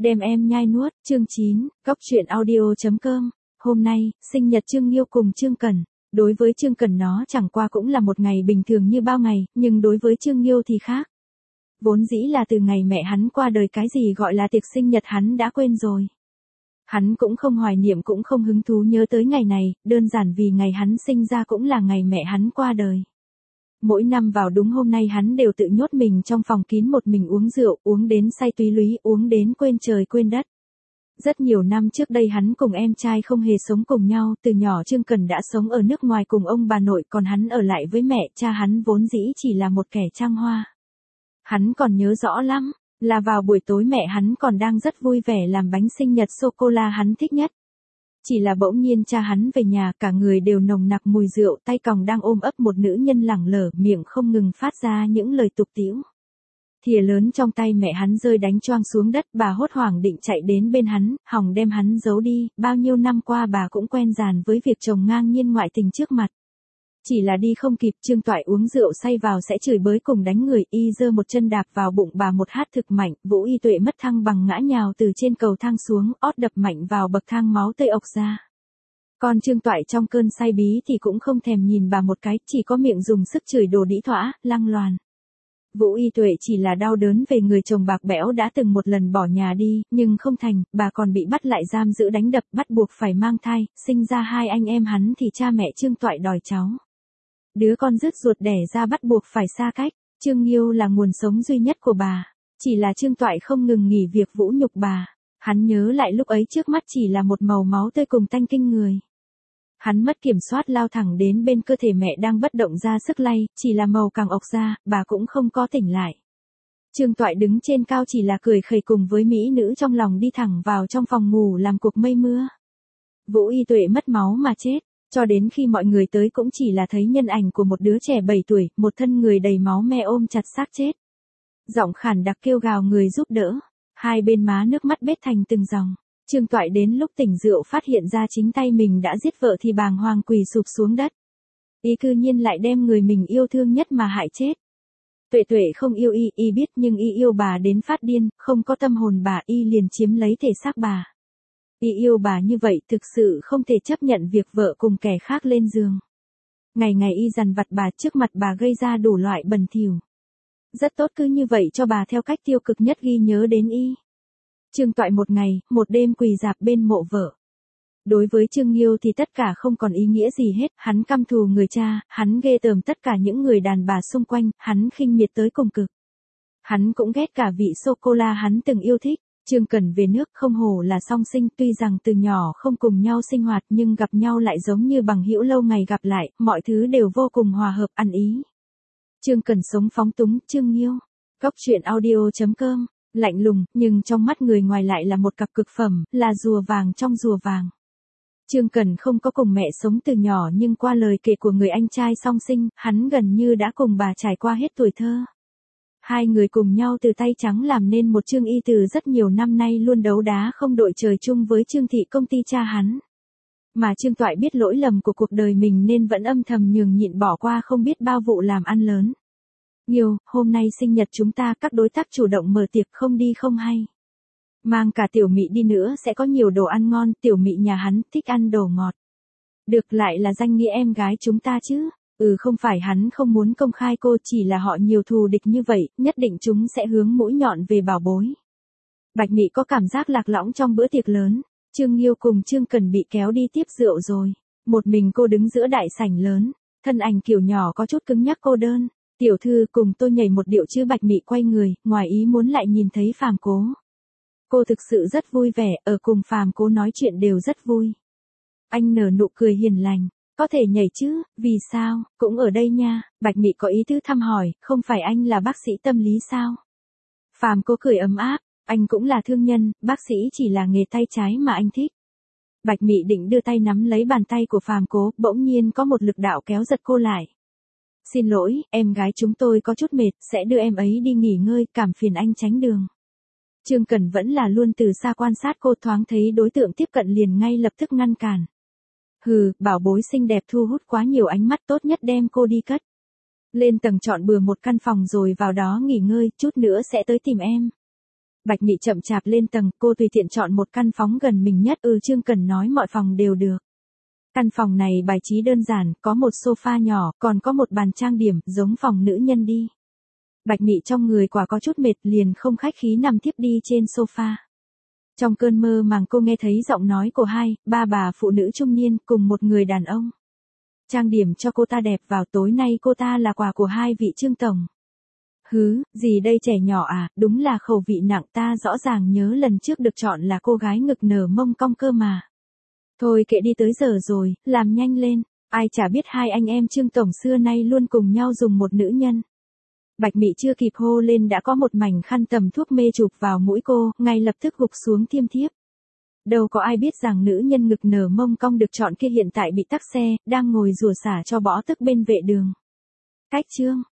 Đem em nhai nuốt, chương 9, Góc truyện audio.com. Hôm nay, sinh nhật Trương Nghiêu cùng Trương Cẩn. Đối với Trương Cẩn nó chẳng qua cũng là một ngày bình thường như bao ngày, nhưng đối với Trương Nghiêu thì khác. Vốn dĩ là từ ngày mẹ hắn qua đời cái gì gọi là tiệc sinh nhật hắn đã quên rồi. Hắn cũng không hoài niệm cũng không hứng thú nhớ tới ngày này, đơn giản vì ngày hắn sinh ra cũng là ngày mẹ hắn qua đời. Mỗi năm vào đúng hôm nay hắn đều tự nhốt mình trong phòng kín một mình uống rượu, uống đến say túy lúy, uống đến quên trời quên đất. Rất nhiều năm trước đây hắn cùng em trai không hề sống cùng nhau, từ nhỏ Trương Cẩn đã sống ở nước ngoài cùng ông bà nội, còn hắn ở lại với mẹ, cha hắn vốn dĩ chỉ là một kẻ trăng hoa. Hắn còn nhớ rõ lắm, là vào buổi tối mẹ hắn còn đang rất vui vẻ làm bánh sinh nhật sô-cô-la hắn thích nhất. Chỉ là bỗng nhiên cha hắn về nhà, cả người đều nồng nặc mùi rượu, tay còng đang ôm ấp một nữ nhân lẳng lở, miệng không ngừng phát ra những lời tục tĩu. Thìa lớn trong tay mẹ hắn rơi đánh choang xuống đất, bà hốt hoảng định chạy đến bên hắn, hòng đem hắn giấu đi, bao nhiêu năm qua bà cũng quen dàn với việc chồng ngang nhiên ngoại tình trước mặt. Chỉ là đi không kịp, Trương Toại uống rượu say vào sẽ chửi bới cùng đánh người, y giơ một chân đạp vào bụng bà một hát thực mạnh, Vũ Y Tuệ mất thăng bằng ngã nhào từ trên cầu thang xuống, ót đập mạnh vào bậc thang, máu tươi ộc ra. Còn Trương Toại trong cơn say bí thì cũng không thèm nhìn bà một cái, chỉ có miệng dùng sức chửi đồ đĩ thỏa, lăng loàn. Vũ Y Tuệ chỉ là đau đớn về người chồng bạc bẽo đã từng một lần bỏ nhà đi, nhưng không thành, bà còn bị bắt lại giam giữ đánh đập, bắt buộc phải mang thai, sinh ra hai anh em hắn thì cha mẹ Trương Toại đòi cháu. Đứa con rứt ruột đẻ ra bắt buộc phải xa cách, Trương Nghiêu là nguồn sống duy nhất của bà. Chỉ là Trương Toại không ngừng nghỉ việc vũ nhục bà. Hắn nhớ lại lúc ấy trước mắt chỉ là một màu máu tươi cùng tanh kinh người. Hắn mất kiểm soát lao thẳng đến bên cơ thể mẹ đang bất động ra sức lay, chỉ là màu càng ộc ra, bà cũng không có tỉnh lại. Trương Toại đứng trên cao chỉ là cười khẩy cùng với mỹ nữ trong lòng đi thẳng vào trong phòng ngủ làm cuộc mây mưa. Vũ Y Tuệ mất máu mà chết. Cho đến khi mọi người tới cũng chỉ là thấy nhân ảnh của một đứa trẻ 7 tuổi, một thân người đầy máu me ôm chặt xác chết. Giọng khản đặc kêu gào người giúp đỡ, hai bên má nước mắt bết thành từng dòng. Trương Toại đến lúc tỉnh rượu phát hiện ra chính tay mình đã giết vợ thì bàng hoàng quỳ sụp xuống đất. Y cư nhiên lại đem người mình yêu thương nhất mà hại chết. Tuệ Tuệ không yêu y biết nhưng y yêu bà đến phát điên, không có tâm hồn bà y liền chiếm lấy thể xác bà. Y yêu bà như vậy thực sự không thể chấp nhận việc vợ cùng kẻ khác lên giường. Ngày ngày y dằn vặt bà, trước mặt bà gây ra đủ loại bẩn thỉu. Rất tốt, cứ như vậy cho bà theo cách tiêu cực nhất ghi nhớ đến y. Trương Toại một ngày, một đêm quỳ rạp bên mộ vợ. Đối với Trương Nghiêu thì tất cả không còn ý nghĩa gì hết, hắn căm thù người cha, hắn ghê tởm tất cả những người đàn bà xung quanh, hắn khinh miệt tới cùng cực. Hắn cũng ghét cả vị sô-cô-la hắn từng yêu thích. Trương Cẩn về nước không hổ là song sinh, tuy rằng từ nhỏ không cùng nhau sinh hoạt nhưng gặp nhau lại giống như bằng hữu lâu ngày gặp lại, mọi thứ đều vô cùng hòa hợp ăn ý. Trương Cẩn sống phóng túng, Trương Nghiêu. Góc truyện audio.com, lạnh lùng, nhưng trong mắt người ngoài lại là một cặp cực phẩm, là rùa vàng trong rùa vàng. Trương Cẩn không có cùng mẹ sống từ nhỏ nhưng qua lời kể của người anh trai song sinh, hắn gần như đã cùng bà trải qua hết tuổi thơ. Hai người cùng nhau từ tay trắng làm nên một Trương Y từ rất nhiều năm nay luôn đấu đá không đội trời chung với Trương Thị công ty cha hắn. Mà Trương Toại biết lỗi lầm của cuộc đời mình nên vẫn âm thầm nhường nhịn bỏ qua không biết bao vụ làm ăn lớn. Nghiêu, hôm nay sinh nhật chúng ta, các đối tác chủ động mở tiệc, không đi không hay. Mang cả Tiểu Mị đi nữa sẽ có nhiều đồ ăn ngon, Tiểu Mị nhà hắn thích ăn đồ ngọt. Được, lại là danh nghĩa em gái chúng ta chứ. Không phải hắn không muốn công khai cô, chỉ là họ nhiều thù địch như vậy, nhất định chúng sẽ hướng mũi nhọn về bảo bối. Bạch Mị có cảm giác lạc lõng trong bữa tiệc lớn. Trương Nghiêu cùng Trương Cẩn bị kéo đi tiếp rượu rồi. Một mình cô đứng giữa đại sảnh lớn, thân ảnh kiểu nhỏ có chút cứng nhắc cô đơn. Tiểu thư cùng tôi nhảy một điệu chứ. Bạch Mị quay người, ngoài ý muốn lại nhìn thấy Phàm Cố. Cô thực sự rất vui vẻ, ở cùng Phàm Cố nói chuyện đều rất vui. Anh nở nụ cười hiền lành. Có thể nhảy chứ, vì sao, cũng ở đây nha. Bạch Mị có ý tứ thăm hỏi, không phải anh là bác sĩ tâm lý sao? Phàm Cố cười ấm áp, anh cũng là thương nhân, bác sĩ chỉ là nghề tay trái mà anh thích. Bạch Mị định đưa tay nắm lấy bàn tay của Phàm Cố, bỗng nhiên có một lực đạo kéo giật cô lại. Xin lỗi, em gái chúng tôi có chút mệt, sẽ đưa em ấy đi nghỉ ngơi, cảm phiền anh tránh đường. Trương Cẩn vẫn là luôn từ xa quan sát cô, thoáng thấy đối tượng tiếp cận liền ngay lập tức ngăn cản. Hừ, bảo bối xinh đẹp thu hút quá nhiều ánh mắt, tốt nhất đem cô đi cất. Lên tầng chọn bừa một căn phòng rồi vào đó nghỉ ngơi, chút nữa sẽ tới tìm em. Bạch Mị chậm chạp lên tầng, cô tùy tiện chọn một căn phòng gần mình nhất. Trương Cần nói mọi phòng đều được. Căn phòng này bài trí đơn giản, có một sofa nhỏ, còn có một bàn trang điểm, giống phòng nữ nhân đi. Bạch Mị trong người quả có chút mệt, liền không khách khí nằm thiếp đi trên sofa. Trong cơn mơ màng cô nghe thấy giọng nói của ba bà phụ nữ trung niên cùng một người đàn ông. Trang điểm cho cô ta đẹp vào, tối nay cô ta là quà của hai vị Trương tổng. Gì đây trẻ nhỏ à, đúng là khẩu vị nặng, ta rõ ràng nhớ lần trước được chọn là cô gái ngực nở mông cong cơ mà. Thôi kệ đi, tới giờ rồi, làm nhanh lên, ai chả biết hai anh em Trương tổng xưa nay luôn cùng nhau dùng một nữ nhân. Bạch Mị chưa kịp hô lên đã có một mảnh khăn tầm thuốc mê chụp vào mũi cô, ngay lập tức gục xuống thiêm thiếp. Đâu có ai biết rằng nữ nhân ngực nở mông cong được chọn kia hiện tại bị tắc xe, đang ngồi rủa xả cho bõ tức bên vệ đường. Cách chương